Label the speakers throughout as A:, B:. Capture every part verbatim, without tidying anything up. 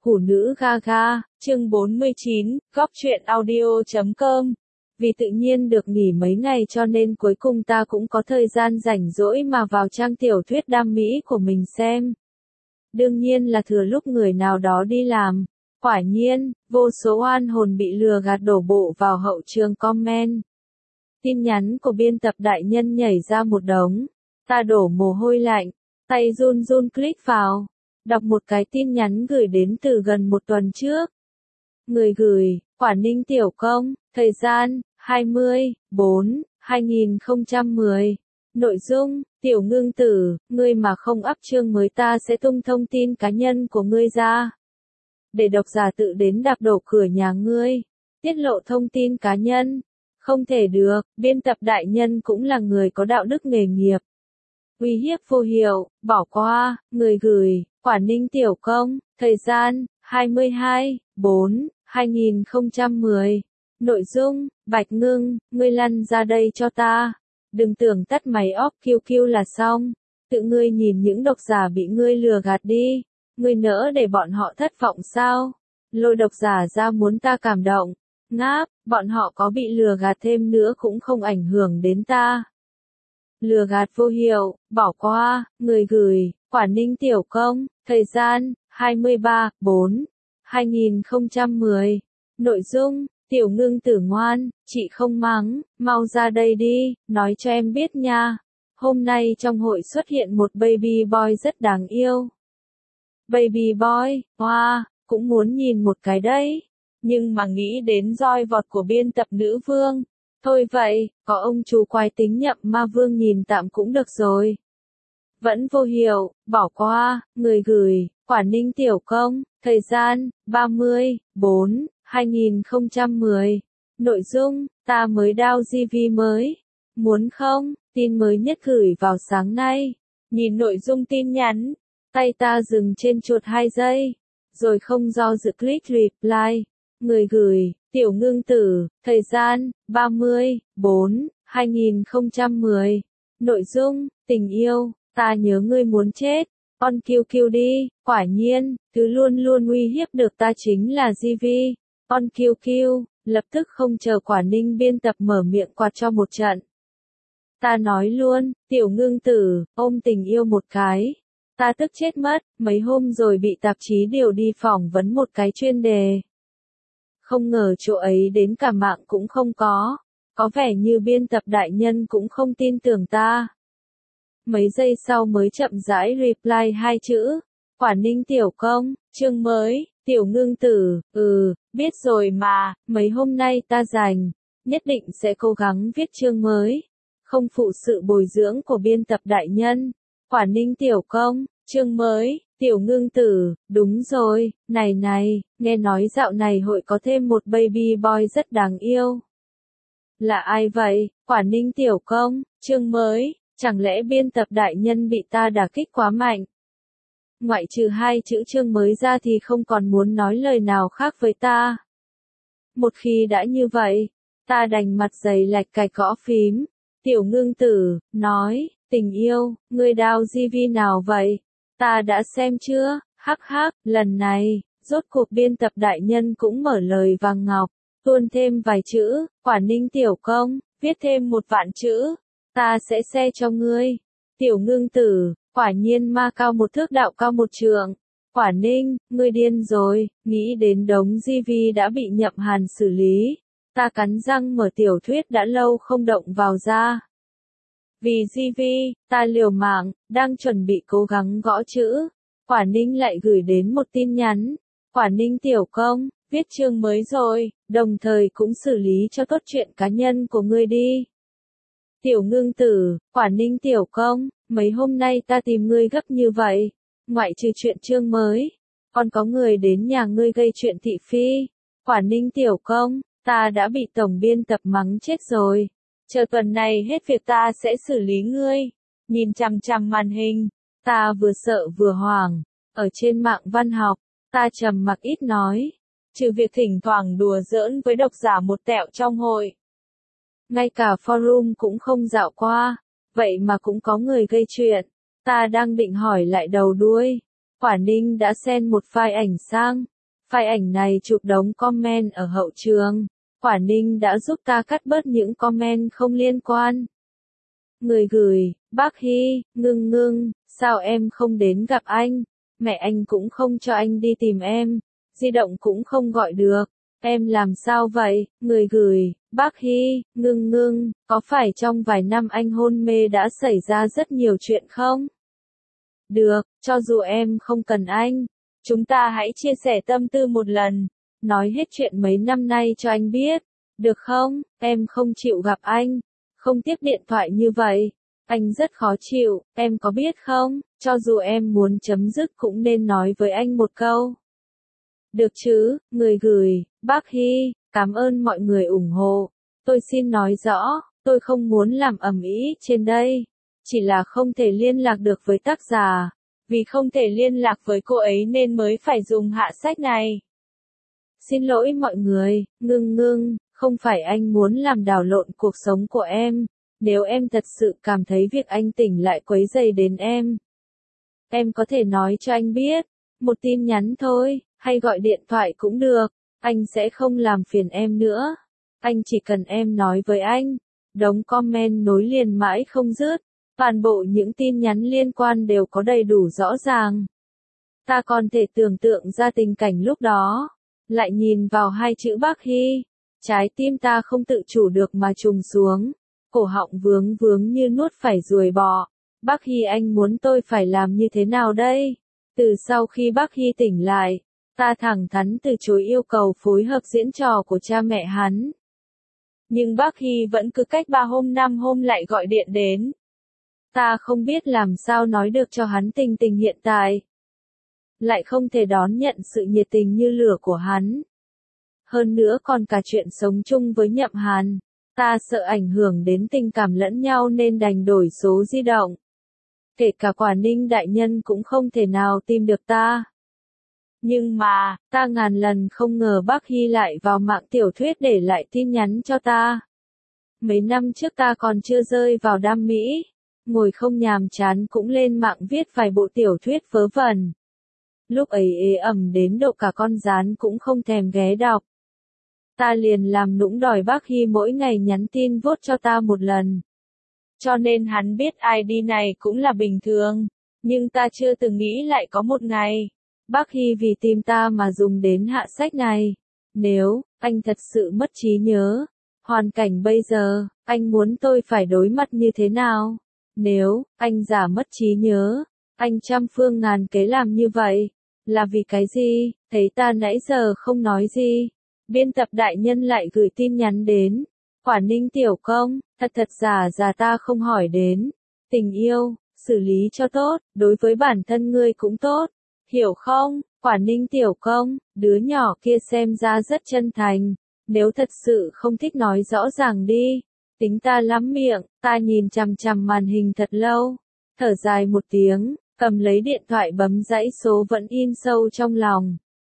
A: Hủ nữ Gaga, chương bốn mươi chín, góc truyện audio chấm com. Vì tự nhiên được nghỉ mấy ngày cho nên cuối cùng ta cũng có thời gian rảnh rỗi mà vào trang tiểu thuyết đam mỹ của mình xem. Đương nhiên là thừa lúc người nào đó đi làm. Quả nhiên, vô số oan hồn bị lừa gạt đổ bộ vào hậu trường comment. Tin nhắn của biên tập đại nhân nhảy ra một đống. Ta đổ mồ hôi lạnh, tay run run click vào. Đọc một cái tin nhắn gửi đến từ gần một tuần trước. Người gửi, Quả Ninh Tiểu Công, thời gian, hai mươi, bốn, hai nghìn không trăm mười. Nội dung, Tiểu Ngưng Tử, ngươi mà không up chương mới ta sẽ tung thông tin cá nhân của ngươi ra. Để độc giả tự đến đạp đổ cửa nhà ngươi. Tiết lộ thông tin cá nhân. Không thể được, biên tập đại nhân cũng là người có đạo đức nghề nghiệp. Uy hiếp vô hiệu, bỏ qua, người gửi, Quả Ninh Tiểu Công, thời gian, hai mươi hai, bốn, hai nghìn không trăm mười. Nội dung, Bạch Ngưng, ngươi lăn ra đây cho ta. Đừng tưởng tắt máy off kiu kiu là xong. Tự ngươi nhìn những độc giả bị ngươi lừa gạt đi. Ngươi nỡ để bọn họ thất vọng sao? Lôi độc giả ra muốn ta cảm động. Ngáp, bọn họ có bị lừa gạt thêm nữa cũng không ảnh hưởng đến ta. Lừa gạt vô hiệu, bỏ qua, người gửi, Quả Ninh Tiểu Công, thời gian, hai mươi ba, bốn, hai nghìn không trăm mười. Nội dung, Tiểu Ngưng Tử ngoan, chị không mắng, mau ra đây đi, nói cho em biết nha. Hôm nay trong hội xuất hiện một baby boy rất đáng yêu. Baby boy, hoa, wow, cũng muốn nhìn một cái đấy. Nhưng mà nghĩ đến roi vọt của biên tập nữ vương. Thôi vậy, có ông chú quái tính nhậm ma vương nhìn tạm cũng được rồi. Vẫn vô hiệu, bỏ qua, người gửi, Quả Ninh Tiểu Công, thời gian, ba mươi, bốn, hai nghìn không trăm mười. Nội dung, ta mới download giê vê mới. Muốn không, tin mới nhất gửi vào sáng nay. Nhìn nội dung tin nhắn, tay ta dừng trên chuột hai giây. Rồi không do dự click reply. Người gửi, Tiểu Ngưng Tử, thời gian, ba mươi, bốn, hai nghìn không trăm mười. Nội dung, tình yêu, ta nhớ ngươi muốn chết, on kiu kiu đi, quả nhiên, thứ luôn luôn uy hiếp được ta chính là giê vê, on kiu kiu, lập tức không chờ Quả Ninh biên tập mở miệng quạt cho một trận. Ta nói luôn, Tiểu Ngưng Tử, ôm tình yêu một cái. Ta tức chết mất, mấy hôm rồi bị tạp chí điều đi phỏng vấn một cái chuyên đề. Không ngờ chỗ ấy đến cả mạng cũng không có. Có vẻ như biên tập đại nhân cũng không tin tưởng ta. Mấy giây sau mới chậm rãi reply hai chữ. Quả Ninh Tiểu Công, chương mới, Tiểu Ngưng Tử, ừ, biết rồi mà, mấy hôm nay ta rảnh. Nhất định sẽ cố gắng viết chương mới. Không phụ sự bồi dưỡng của biên tập đại nhân. Quả Ninh Tiểu Công, chương mới. Tiểu Ngưng Tử, đúng rồi, này này, nghe nói dạo này hội có thêm một baby boy rất đáng yêu. Là ai vậy? Quả Ninh Tiểu Công, chương mới, chẳng lẽ biên tập đại nhân bị ta đả kích quá mạnh? Ngoại trừ hai chữ chương mới ra thì không còn muốn nói lời nào khác với ta. Một khi đã như vậy, ta đành mặt dày lạch cạch gõ phím. Tiểu Ngưng Tử, nói, tình yêu, ngươi download giê vê nào vậy? Ta đã xem chưa, hắc hắc, lần này, rốt cuộc biên tập đại nhân cũng mở lời vàng ngọc, tuôn thêm vài chữ, Quả Ninh Tiểu Công, viết thêm một vạn chữ, ta sẽ xe cho ngươi. Tiểu Ngưng Tử, quả nhiên ma cao một thước đạo cao một trượng. Quả Ninh, ngươi điên rồi, nghĩ đến đống giê vê đã bị Nhậm Hàn xử lý. Ta cắn răng mở tiểu thuyết đã lâu không động vào ra. Vì giê vê, ta liều mạng, đang chuẩn bị cố gắng gõ chữ. Quả Ninh lại gửi đến một tin nhắn. Quả Ninh Tiểu Công, viết chương mới rồi, đồng thời cũng xử lý cho tốt chuyện cá nhân của ngươi đi. Tiểu Ngưng Tử, Quả Ninh Tiểu Công, mấy hôm nay ta tìm ngươi gấp như vậy. Ngoại trừ chuyện chương mới, còn có người đến nhà ngươi gây chuyện thị phi. Quả Ninh Tiểu Công, ta đã bị tổng biên tập mắng chết rồi. Chờ tuần này hết việc ta sẽ xử lý ngươi. Nhìn chằm chằm màn hình, ta vừa sợ vừa hoảng. Ở trên mạng văn học, ta trầm mặc ít nói. Trừ việc thỉnh thoảng đùa giỡn với độc giả một tẹo trong hội. Ngay cả forum cũng không dạo qua. Vậy mà cũng có người gây chuyện. Ta đang định hỏi lại đầu đuôi. Quả Ninh đã send một file ảnh sang. File ảnh này chụp đống comment ở hậu trường. Quả Ninh đã giúp ta cắt bớt những comment không liên quan. Người gửi, bác Hy, ngưng ngưng, sao em không đến gặp anh? Mẹ anh cũng không cho anh đi tìm em. Di động cũng không gọi được. Em làm sao vậy? Người gửi, bác Hy, ngưng ngưng, có phải trong vài năm anh hôn mê đã xảy ra rất nhiều chuyện không? Được, cho dù em không cần anh, chúng ta hãy chia sẻ tâm tư một lần, nói hết chuyện mấy năm nay cho anh biết, được không? Em không chịu gặp anh, không tiếp điện thoại như vậy, anh rất khó chịu, em có biết không? Cho dù em muốn chấm dứt cũng nên nói với anh một câu. Được chứ, người gửi, bác Hy, cảm ơn mọi người ủng hộ. Tôi xin nói rõ, tôi không muốn làm ầm ĩ trên đây. Chỉ là không thể liên lạc được với tác giả. Vì không thể liên lạc với cô ấy nên mới phải dùng hạ sách này. Xin lỗi mọi người, ngưng ngưng, không phải anh muốn làm đảo lộn cuộc sống của em. Nếu em thật sự cảm thấy việc anh tỉnh lại quấy rầy đến em, em có thể nói cho anh biết. Một tin nhắn thôi, hay gọi điện thoại cũng được. Anh sẽ không làm phiền em nữa. Anh chỉ cần em nói với anh. Đống comment nối liền mãi không dứt. Toàn bộ những tin nhắn liên quan đều có đầy đủ rõ ràng. Ta còn thể tưởng tượng ra tình cảnh lúc đó. Lại nhìn vào hai chữ bác Hy. Trái tim ta không tự chủ được mà trùng xuống. Cổ họng vướng vướng như nuốt phải ruồi bọ. Bác Hy, anh muốn tôi phải làm như thế nào đây? Từ sau khi bác Hy tỉnh lại, ta thẳng thắn từ chối yêu cầu phối hợp diễn trò của cha mẹ hắn. Nhưng bác Hy vẫn cứ cách ba hôm năm hôm lại gọi điện đến. Ta không biết làm sao nói được cho hắn tình tình hiện tại. Lại không thể đón nhận sự nhiệt tình như lửa của hắn. Hơn nữa còn cả chuyện sống chung với Nhậm Hàn. Ta sợ ảnh hưởng đến tình cảm lẫn nhau nên đành đổi số di động. Kể cả Quả Ninh đại nhân cũng không thể nào tìm được ta. Nhưng mà, ta ngàn lần không ngờ bác Hy lại vào mạng tiểu thuyết để lại tin nhắn cho ta. Mấy năm trước ta còn chưa rơi vào đam mỹ. Ngồi không nhàm chán cũng lên mạng viết vài bộ tiểu thuyết vớ vẩn. Lúc ấy ế ẩm đến độ cả con gián cũng không thèm ghé đọc. Ta liền làm nũng đòi bác Hy mỗi ngày nhắn tin vote cho ta một lần. Cho nên hắn biết i đê này cũng là bình thường. Nhưng ta chưa từng nghĩ lại có một ngày. Bác Hy vì tìm ta mà dùng đến hạ sách này. Nếu, anh thật sự mất trí nhớ. Hoàn cảnh bây giờ, anh muốn tôi phải đối mặt như thế nào? Nếu, anh giả mất trí nhớ. Anh trăm phương ngàn kế làm như vậy. Là vì cái gì? Thấy ta nãy giờ không nói gì. Biên tập đại nhân lại gửi tin nhắn đến. Quả Ninh tiểu công, thật thật giả giả ta không hỏi đến. Tình yêu, xử lý cho tốt, đối với bản thân ngươi cũng tốt. Hiểu không? Quả Ninh tiểu công, đứa nhỏ kia xem ra rất chân thành. Nếu thật sự không thích nói rõ ràng đi. Tính ta lắm miệng, ta nhìn chằm chằm màn hình thật lâu. Thở dài một tiếng, cầm lấy điện thoại bấm dãy số vẫn in sâu trong lòng.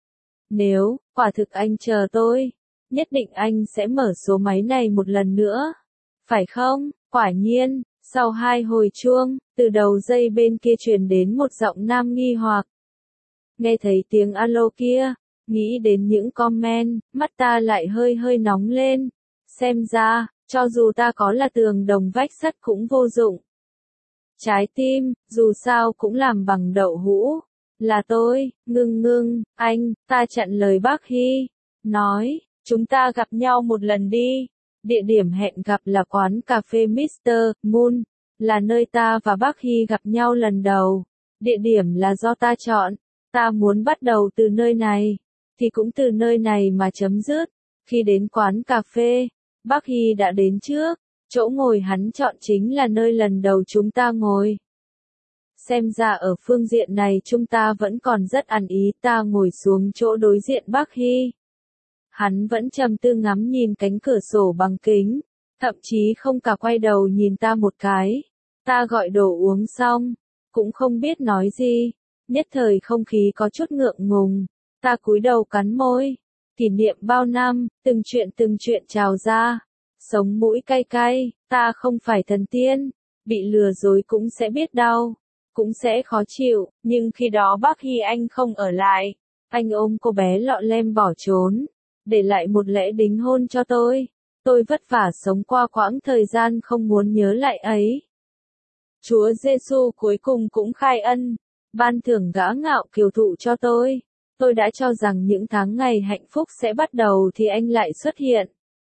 A: Nếu, quả thực anh chờ tôi, nhất định anh sẽ mở số máy này một lần nữa. Phải không? Quả nhiên, sau hai hồi chuông, từ đầu dây bên kia truyền đến một giọng nam nghi hoặc. Nghe thấy tiếng alo kia, nghĩ đến những comment, mắt ta lại hơi hơi nóng lên. Xem ra, cho dù ta có là tường đồng vách sắt cũng vô dụng. Trái tim, dù sao cũng làm bằng đậu hũ. Là tôi, ngưng ngưng, anh, ta chặn lời bác Hy. Nói, chúng ta gặp nhau một lần đi. Địa điểm hẹn gặp là quán cà phê mít tơ Moon, là nơi ta và bác Hy gặp nhau lần đầu. Địa điểm là do ta chọn. Ta muốn bắt đầu từ nơi này, thì cũng từ nơi này mà chấm dứt. Khi đến quán cà phê, bác Hy đã đến trước. Chỗ ngồi hắn chọn chính là nơi lần đầu chúng ta ngồi. Xem ra ở phương diện này chúng ta vẫn còn rất ăn ý. Ta ngồi xuống chỗ đối diện bác Hy. Hắn vẫn trầm tư ngắm nhìn cánh cửa sổ bằng kính. Thậm chí không cả quay đầu nhìn ta một cái. Ta gọi đồ uống xong. Cũng không biết nói gì. Nhất thời không khí có chút ngượng ngùng. Ta cúi đầu cắn môi. Kỷ niệm bao năm, từng chuyện từng chuyện trào ra. Sống mũi cay cay, ta không phải thần tiên. Bị lừa dối cũng sẽ biết đau. cũng sẽ khó chịu, nhưng khi đó bác Hy anh không ở lại. Anh ôm cô bé lọ lem bỏ trốn, để lại một lễ đính hôn cho tôi. Tôi vất vả sống qua quãng thời gian không muốn nhớ lại ấy. Chúa Giêsu cuối cùng cũng khai ân, ban thưởng gã ngạo kiều thụ cho tôi. Tôi đã cho rằng những tháng ngày hạnh phúc sẽ bắt đầu thì anh lại xuất hiện.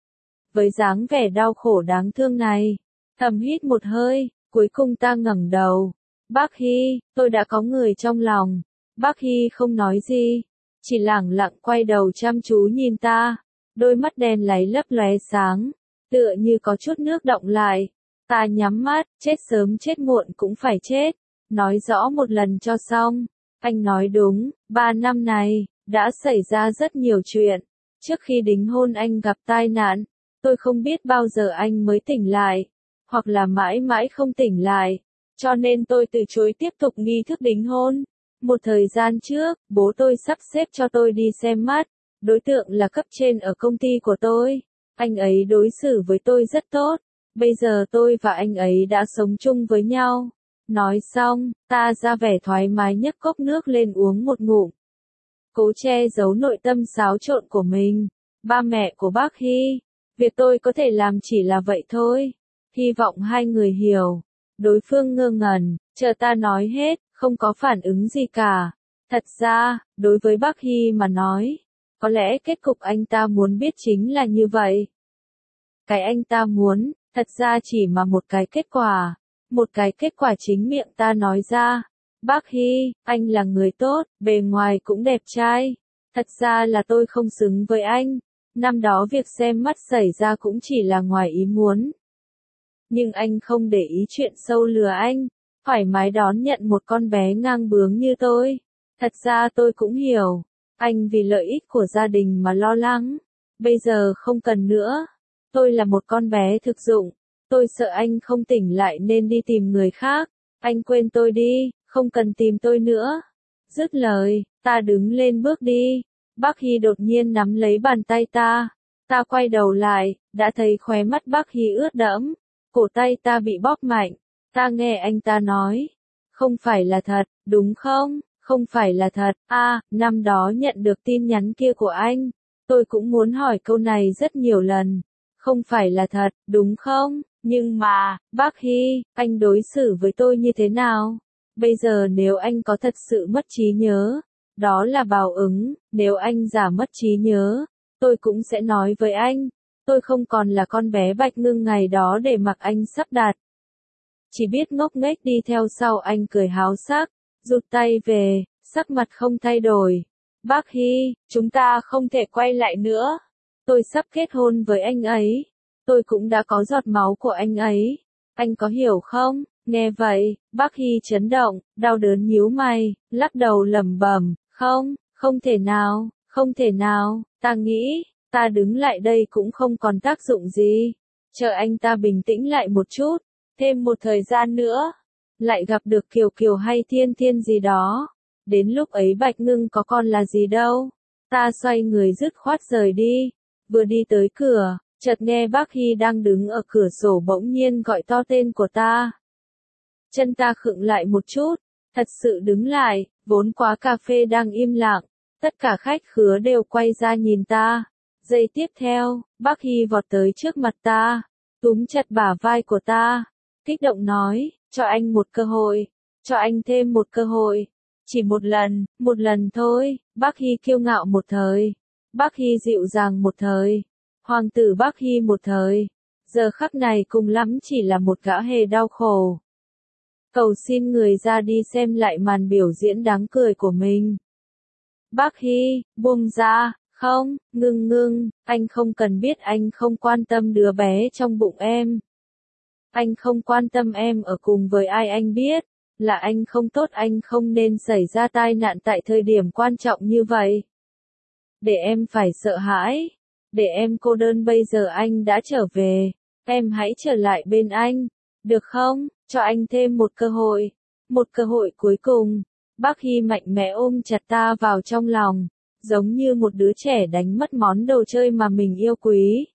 A: Với dáng vẻ đau khổ đáng thương này, thầm hít một hơi, cuối cùng ta ngẩng đầu. Bác Hy, tôi đã có người trong lòng. Bác Hy không nói gì, chỉ lẳng lặng quay đầu chăm chú nhìn ta. Đôi mắt đen láy lấp lóe sáng, tựa như có chút nước đọng lại. Ta nhắm mắt, chết sớm chết muộn cũng phải chết. Nói rõ một lần cho xong. Anh nói đúng, ba năm này, đã xảy ra rất nhiều chuyện. Trước khi đính hôn anh gặp tai nạn. Tôi không biết bao giờ anh mới tỉnh lại. Hoặc là mãi mãi không tỉnh lại. Cho nên tôi từ chối tiếp tục nghi thức đính hôn. Một thời gian trước, bố tôi sắp xếp cho tôi đi xem mắt. Đối tượng là cấp trên ở công ty của tôi. Anh ấy đối xử với tôi rất tốt. Bây giờ tôi và anh ấy đã sống chung với nhau. Nói xong, ta ra vẻ thoải mái nhấc cốc nước lên uống một ngụm. Cố che giấu nội tâm xáo trộn của mình. Ba mẹ của bác Hy. Việc tôi có thể làm chỉ là vậy thôi. Hy vọng hai người hiểu. Đối phương ngơ ngẩn, chờ ta nói hết, không có phản ứng gì cả. Thật ra, đối với bác Hy mà nói, có lẽ kết cục anh ta muốn biết chính là như vậy. Cái anh ta muốn, thật ra chỉ mà một cái kết quả. Một cái kết quả chính miệng ta nói ra. Bác Hy, anh là người tốt, bề ngoài cũng đẹp trai. Thật ra là tôi không xứng với anh. Năm đó việc xem mắt xảy ra cũng chỉ là ngoài ý muốn. Nhưng anh không để ý chuyện sâu lừa anh. Thoải mái đón nhận một con bé ngang bướng như tôi. Thật ra tôi cũng hiểu. Anh vì lợi ích của gia đình mà lo lắng. Bây giờ không cần nữa. Tôi là một con bé thực dụng. Tôi sợ anh không tỉnh lại nên đi tìm người khác. Anh quên tôi đi, không cần tìm tôi nữa. Dứt lời, ta đứng lên bước đi. Bác Hy đột nhiên nắm lấy bàn tay ta. Ta quay đầu lại, đã thấy khóe mắt bác Hy ướt đẫm. Cổ tay ta bị bóp mạnh. Ta nghe anh ta nói. Không phải là thật, đúng không? Không phải là thật. À, năm đó nhận được tin nhắn kia của anh. Tôi cũng muốn hỏi câu này rất nhiều lần. Không phải là thật, đúng không? Nhưng mà, bác Hy, anh đối xử với tôi như thế nào? Bây giờ nếu anh có thật sự mất trí nhớ, đó là báo ứng. Nếu anh giả mất trí nhớ, tôi cũng sẽ nói với anh. Tôi không còn là con bé Bạch Ngưng ngày đó để mặc anh sắp đặt. Chỉ biết ngốc nghếch đi theo sau anh cười háo sắc, rụt tay về, sắc mặt không thay đổi. Bác Hy, chúng ta không thể quay lại nữa. Tôi sắp kết hôn với anh ấy. Tôi cũng đã có giọt máu của anh ấy. Anh có hiểu không? Nghe vậy, bác Hy chấn động, đau đớn nhíu mày, lắc đầu lẩm bẩm, không, không thể nào, không thể nào, ta nghĩ, ta đứng lại đây cũng không còn tác dụng gì. Chờ anh ta bình tĩnh lại một chút, thêm một thời gian nữa, lại gặp được Kiều Kiều hay Thiên Thiên gì đó. Đến lúc ấy Bạch Ngưng có con là gì đâu. Ta xoay người dứt khoát rời đi, vừa đi tới cửa. Chợt nghe bác Hy đang đứng ở cửa sổ bỗng nhiên gọi to tên của ta. Chân ta khựng lại một chút, thật sự đứng lại, vốn quán cà phê đang im lặng, tất cả khách khứa đều quay ra nhìn ta. Giây tiếp theo, bác Hy vọt tới trước mặt ta, túm chặt bả vai của ta, kích động nói, cho anh một cơ hội, cho anh thêm một cơ hội, chỉ một lần, một lần thôi. Bác Hy kiêu ngạo một thời, bác Hy dịu dàng một thời. Hoàng tử bác Hy một thời, giờ khắc này cùng lắm chỉ là một gã hề đau khổ. Cầu xin người ra đi xem lại màn biểu diễn đáng cười của mình. Bác Hy, buông ra, không, ngưng ngưng, anh không cần biết anh không quan tâm đứa bé trong bụng em. Anh không quan tâm em ở cùng với ai anh biết, là anh không tốt anh không nên xảy ra tai nạn tại thời điểm quan trọng như vậy. Để em phải sợ hãi. Để em cô đơn bây giờ anh đã trở về, em hãy trở lại bên anh, được không? Cho anh thêm một cơ hội, một cơ hội cuối cùng. Bác Hy mạnh mẽ ôm chặt ta vào trong lòng, giống như một đứa trẻ đánh mất món đồ chơi mà mình yêu quý.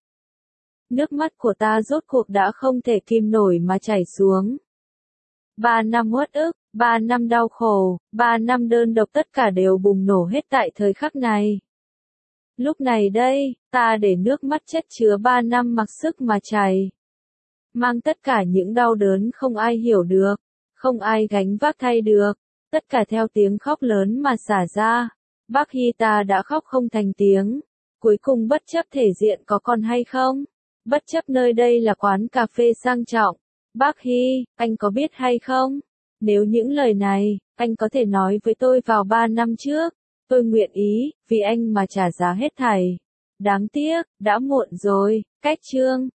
A: Nước mắt của ta rốt cuộc đã không thể kìm nổi mà chảy xuống. Ba năm uất ức, Ba năm đau khổ, ba năm đơn độc tất cả đều bùng nổ hết tại thời khắc này. Lúc này đây, ta để nước mắt chất chứa ba năm mặc sức mà chảy. Mang tất cả những đau đớn không ai hiểu được, không ai gánh vác thay được, tất cả theo tiếng khóc lớn mà xả ra. Bác Hy ta đã khóc không thành tiếng, cuối cùng bất chấp thể diện có còn hay không, bất chấp nơi đây là quán cà phê sang trọng. Bác Hy, anh có biết hay không? Nếu những lời này, anh có thể nói với tôi vào ba năm trước, tôi nguyện ý, vì anh mà trả giá hết thảy. Đáng tiếc, đã muộn rồi, cách chương.